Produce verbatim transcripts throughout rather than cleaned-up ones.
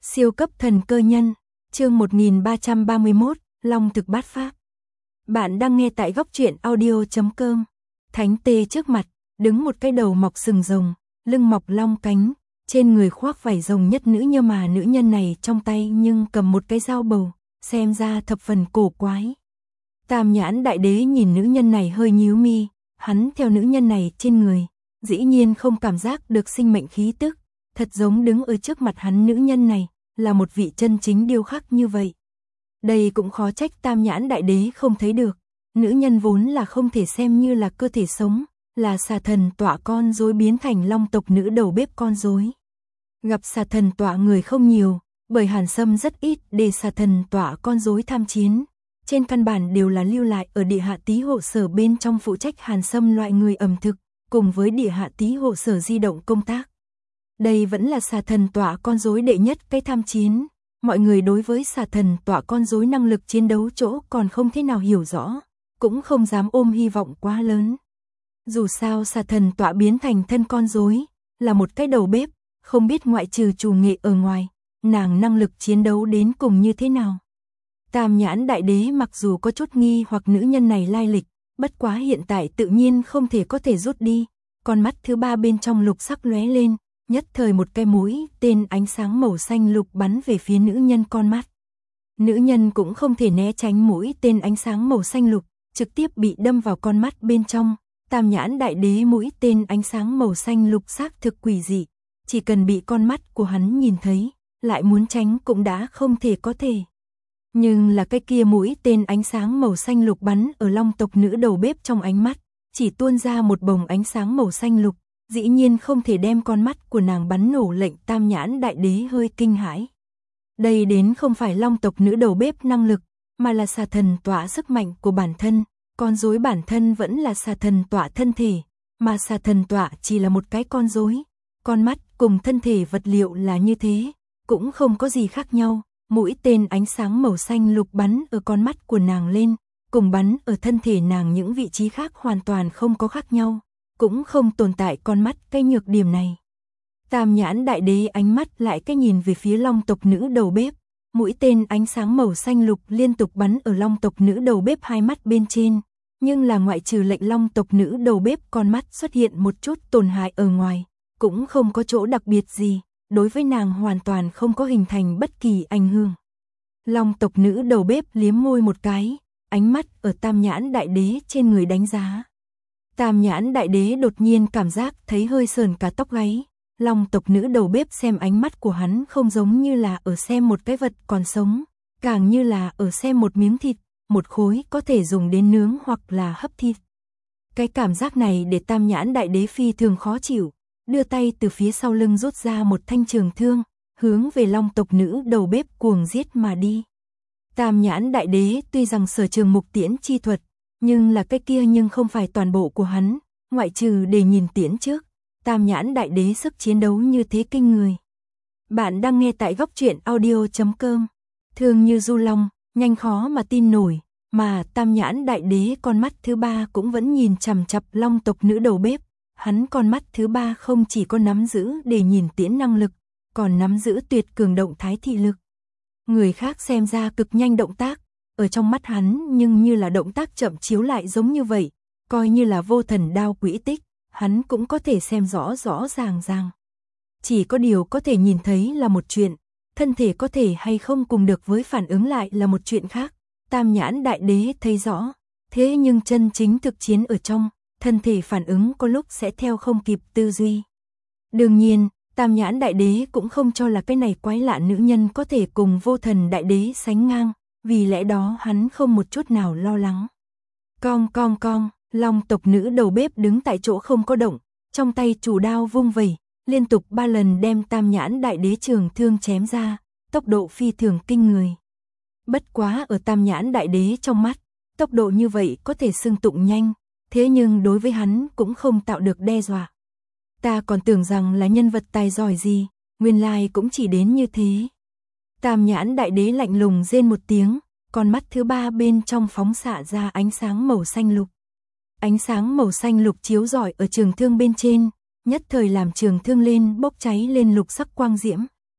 Siêu cấp thần cơ nhân, chương một nghìn ba trăm ba mươi mốt, Long thực bát pháp. Bạn đang nghe tại góc truyện audio chấm com. Thánh tê trước mặt, đứng một cái đầu mọc sừng rồng, lưng mọc long cánh, trên người khoác vải rồng nhất nữ, nhưng mà nữ nhân này trong tay nhưng cầm một cái dao bầu, xem ra thập phần cổ quái. Tam nhãn đại đế nhìn nữ nhân này hơi nhíu mi, hắn theo nữ nhân này trên người, dĩ nhiên không cảm giác được sinh mệnh khí tức, thật giống đứng ở trước mặt hắn nữ nhân này, là một vị chân chính điêu khắc như vậy. Đây cũng khó trách tam nhãn đại đế không thấy được, nữ nhân vốn là không thể xem như là cơ thể sống, là xà thần tọa con rối biến thành long tộc nữ đầu bếp con rối. Gặp xà thần tọa người không nhiều, bởi Hàn Sâm rất ít để xà thần tọa con rối tham chiến. Trên căn bản đều là lưu lại ở địa hạ tý hộ sở bên trong phụ trách Hàn Sâm loại người ẩm thực, cùng với địa hạ tý hộ sở di động công tác. Đây vẫn là xà thần tọa con rối đệ nhất cái tham chiến, mọi người đối với xà thần tọa con rối năng lực chiến đấu chỗ còn không thế nào hiểu rõ, cũng không dám ôm hy vọng quá lớn. Dù sao xà thần tọa biến thành thân con rối, là một cái đầu bếp, không biết ngoại trừ chủ nghệ ở ngoài, nàng năng lực chiến đấu đến cùng như thế nào. Tam nhãn đại đế mặc dù có chút nghi hoặc nữ nhân này lai lịch, bất quá hiện tại tự nhiên không thể có thể rút đi, con mắt thứ ba bên trong lục sắc lóe lên, nhất thời một cái mũi tên ánh sáng màu xanh lục bắn về phía nữ nhân con mắt. Nữ nhân cũng không thể né tránh mũi tên ánh sáng màu xanh lục, trực tiếp bị đâm vào con mắt bên trong. Tam nhãn đại đế mũi tên ánh sáng màu xanh lục xác thực quỷ dị, chỉ cần bị con mắt của hắn nhìn thấy, lại muốn tránh cũng đã không thể có thể. Nhưng là cái kia mũi tên ánh sáng màu xanh lục bắn ở long tộc nữ đầu bếp trong ánh mắt, chỉ tuôn ra một bồng ánh sáng màu xanh lục, dĩ nhiên không thể đem con mắt của nàng bắn nổ, lệnh tam nhãn đại đế hơi kinh hãi. Đây đến không phải long tộc nữ đầu bếp năng lực, mà là xà thần tọa sức mạnh của bản thân, con rối bản thân vẫn là xà thần tọa thân thể, mà xà thần tọa chỉ là một cái con rối, con mắt cùng thân thể vật liệu là như thế, cũng không có gì khác nhau. Mũi tên ánh sáng màu xanh lục bắn ở con mắt của nàng lên, cùng bắn ở thân thể nàng những vị trí khác hoàn toàn không có khác nhau, cũng không tồn tại con mắt cái nhược điểm này. Tam nhãn đại đế ánh mắt lại cái nhìn về phía long tộc nữ đầu bếp, mũi tên ánh sáng màu xanh lục liên tục bắn ở long tộc nữ đầu bếp hai mắt bên trên, nhưng là ngoại trừ lệnh long tộc nữ đầu bếp con mắt xuất hiện một chút tổn hại ở ngoài, cũng không có chỗ đặc biệt gì. Đối với nàng hoàn toàn không có hình thành bất kỳ ảnh hưởng. Long tộc nữ đầu bếp liếm môi một cái, ánh mắt ở tam nhãn đại đế trên người đánh giá. Tam nhãn đại đế đột nhiên cảm giác thấy hơi sờn cả tóc gáy. Long tộc nữ đầu bếp xem ánh mắt của hắn không giống như là ở xem một cái vật còn sống, càng như là ở xem một miếng thịt, một khối có thể dùng đến nướng hoặc là hấp thịt. Cái cảm giác này để tam nhãn đại đế phi thường khó chịu. Đưa tay từ phía sau lưng rút ra một thanh trường thương, hướng về long tộc nữ đầu bếp cuồng giết mà đi. Tam nhãn đại đế tuy rằng sở trường mục tiễn chi thuật, nhưng là cái kia nhưng không phải toàn bộ của hắn, ngoại trừ để nhìn tiễn trước, tam nhãn đại đế sức chiến đấu như thế kinh người. Bạn đang nghe tại góc truyện audio chấm com. Thương như du long, nhanh khó mà tin nổi, mà tam nhãn đại đế con mắt thứ ba cũng vẫn nhìn chằm chằm long tộc nữ đầu bếp. Hắn con mắt thứ ba không chỉ có nắm giữ để nhìn tiễn năng lực, còn nắm giữ tuyệt cường động thái thị lực. Người khác xem ra cực nhanh động tác, ở trong mắt hắn nhưng như là động tác chậm chiếu lại giống như vậy, coi như là vô thần đao quỹ tích, hắn cũng có thể xem rõ rõ ràng ràng. Chỉ có điều có thể nhìn thấy là một chuyện, thân thể có thể hay không cùng được với phản ứng lại là một chuyện khác. Tam nhãn đại đế thấy rõ, thế nhưng chân chính thực chiến ở trong, thân thể phản ứng có lúc sẽ theo không kịp tư duy. Đương nhiên, tam nhãn đại đế cũng không cho là cái này quái lạ nữ nhân có thể cùng vô thần đại đế sánh ngang, vì lẽ đó hắn không một chút nào lo lắng. Cong cong cong, long tộc nữ đầu bếp đứng tại chỗ không có động, trong tay chủ đao vung vẩy, liên tục ba lần đem tam nhãn đại đế trường thương chém ra, tốc độ phi thường kinh người. Bất quá ở tam nhãn đại đế trong mắt, tốc độ như vậy có thể xưng tụng nhanh. Thế nhưng đối với hắn cũng không tạo được đe dọa. Ta còn tưởng rằng là nhân vật tài giỏi gì, nguyên lai cũng chỉ đến như thế. Tam nhãn đại đế lạnh lùng rên một tiếng, con mắt thứ ba bên trong phóng xạ ra ánh sáng màu xanh lục. Ánh sáng màu xanh lục chiếu rọi ở trường thương bên trên, nhất thời làm trường thương lên bốc cháy lên lục sắc quang diễm,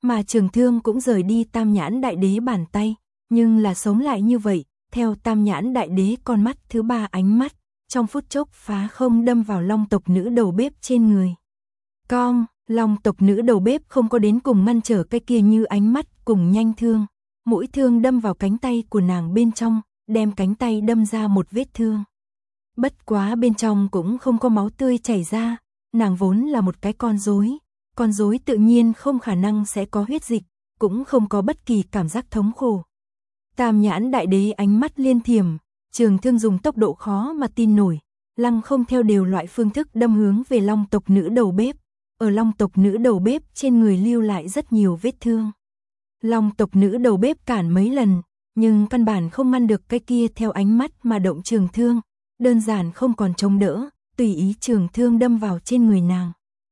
mà Trường Thương cũng rời đi Tam Nhãn Đại Đế bàn tay, nhưng là sống lại như vậy, theo Tam Nhãn Đại Đế con mắt thứ ba ánh mắt, trong phút chốc phá không đâm vào Long tộc nữ đầu bếp trên người. Cong, Long tộc nữ đầu bếp không có đến cùng ngăn trở cái kia như ánh mắt cùng nhanh thương, mũi thương đâm vào cánh tay của nàng bên trong, đem cánh tay đâm ra một vết thương. Bất quá bên trong cũng không có máu tươi chảy ra, nàng vốn là một cái con rối, con rối tự nhiên không khả năng sẽ có huyết dịch, cũng không có bất kỳ cảm giác thống khổ. Tam Nhãn Đại Đế ánh mắt liên thiểm, Trường Thương dùng tốc độ khó mà tin nổi, lăng không theo đều loại phương thức đâm hướng về Long tộc nữ đầu bếp, ở Long tộc nữ đầu bếp trên người lưu lại rất nhiều vết thương. Long tộc nữ đầu bếp cản mấy lần, nhưng căn bản không ngăn được cái kia theo ánh mắt mà động Trường Thương, đơn giản không còn chống đỡ, tùy ý Trường Thương đâm vào trên người nàng.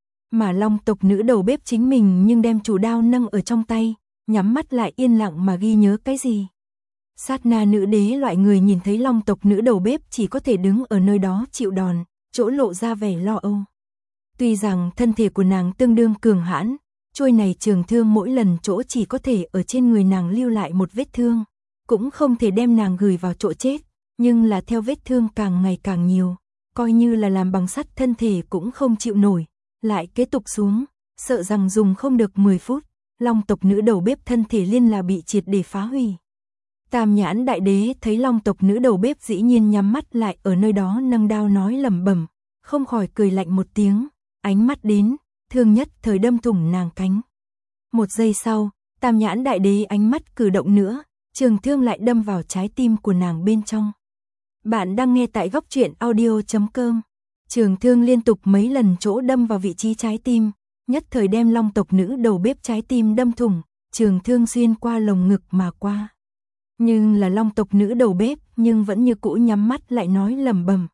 Mà Long tộc nữ đầu bếp chính mình nhưng đem chủ đao nâng ở trong tay, nhắm mắt lại yên lặng mà ghi nhớ cái gì. Sát na nữ đế loại người nhìn thấy Long tộc nữ đầu bếp chỉ có thể đứng ở nơi đó chịu đòn, chỗ lộ ra vẻ lo âu. Tuy rằng thân thể của nàng tương đương cường hãn, chuôi này Trường Thương mỗi lần chỗ chỉ có thể ở trên người nàng lưu lại một vết thương, cũng không thể đem nàng gửi vào chỗ chết, nhưng là theo vết thương càng ngày càng nhiều, coi như là làm bằng sắt thân thể cũng không chịu nổi, lại kế tục xuống, sợ rằng dùng không được mười phút, Long tộc nữ đầu bếp thân thể liên là bị triệt để phá hủy. Tam Nhãn Đại Đế thấy Long tộc nữ đầu bếp dĩ nhiên nhắm mắt lại ở nơi đó nâng đao nói lẩm bẩm, không khỏi cười lạnh một tiếng, ánh mắt đến, thương nhất thời đâm thủng nàng cánh. Một giây sau, Tam Nhãn Đại Đế ánh mắt cử động nữa, Trường Thương lại đâm vào trái tim của nàng bên trong. Bạn đang nghe tại góc truyện audio chấm com. Trường Thương liên tục mấy lần chỗ đâm vào vị trí trái tim, nhất thời đem Long tộc nữ đầu bếp trái tim đâm thủng, Trường Thương xuyên qua lồng ngực mà qua. Nhưng là Long tộc nữ đầu bếp, nhưng vẫn như cũ nhắm mắt lại nói lẩm bẩm.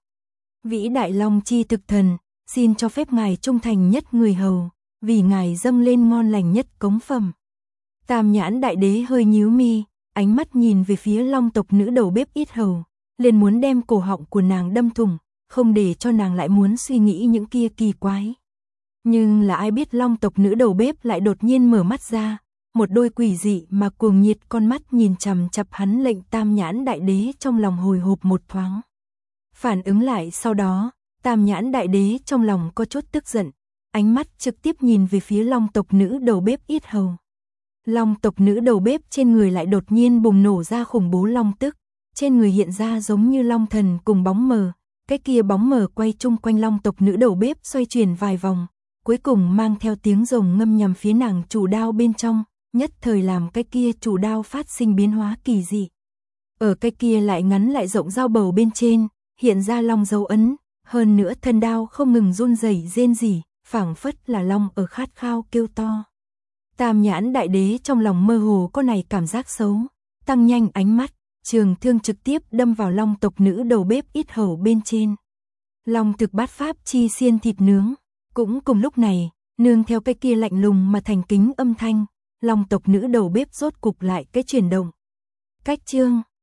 Vĩ đại Long chi thực thần, xin cho phép ngài trung thành nhất người hầu, vì ngài dâng lên ngon lành nhất cống phẩm. Tam Nhãn Đại Đế hơi nhíu mi, ánh mắt nhìn về phía Long tộc nữ đầu bếp ít hầu, liền muốn đem cổ họng của nàng đâm thủng, không để cho nàng lại muốn suy nghĩ những kia kỳ quái. Nhưng là ai biết Long tộc nữ đầu bếp lại đột nhiên mở mắt ra, một đôi quỷ dị mà cuồng nhiệt con mắt nhìn chằm chằm hắn, lệnh Tam Nhãn Đại Đế trong lòng hồi hộp một thoáng. Phản ứng lại sau đó, Tam Nhãn Đại Đế trong lòng có chút tức giận, ánh mắt trực tiếp nhìn về phía Long tộc nữ đầu bếp ít hầu. Long tộc nữ đầu bếp trên người lại đột nhiên bùng nổ ra khủng bố long tức, trên người hiện ra giống như long thần cùng bóng mờ, cái kia bóng mờ quay chung quanh Long tộc nữ đầu bếp xoay chuyển vài vòng, cuối cùng mang theo tiếng rồng ngâm nhằm phía nàng chủ đao bên trong, nhất thời làm cái kia chủ đao phát sinh biến hóa kỳ dị. Ở cái kia lại ngắn lại rộng dao bầu bên trên, hiện ra long dấu ấn, hơn nữa thân đao không ngừng run rẩy rên rỉ, phảng phất là long ở khát khao kêu to. Tam Nhãn Đại Đế trong lòng mơ hồ có này cảm giác xấu, tăng nhanh ánh mắt, Trường Thương trực tiếp đâm vào Long tộc nữ đầu bếp ít hầu bên trên. Long thực bát pháp chi xiên thịt nướng, cũng cùng lúc này, nương theo cái kia lạnh lùng mà thành kính âm thanh, Long tộc nữ đầu bếp rốt cục lại cái chuyển động. Cách chương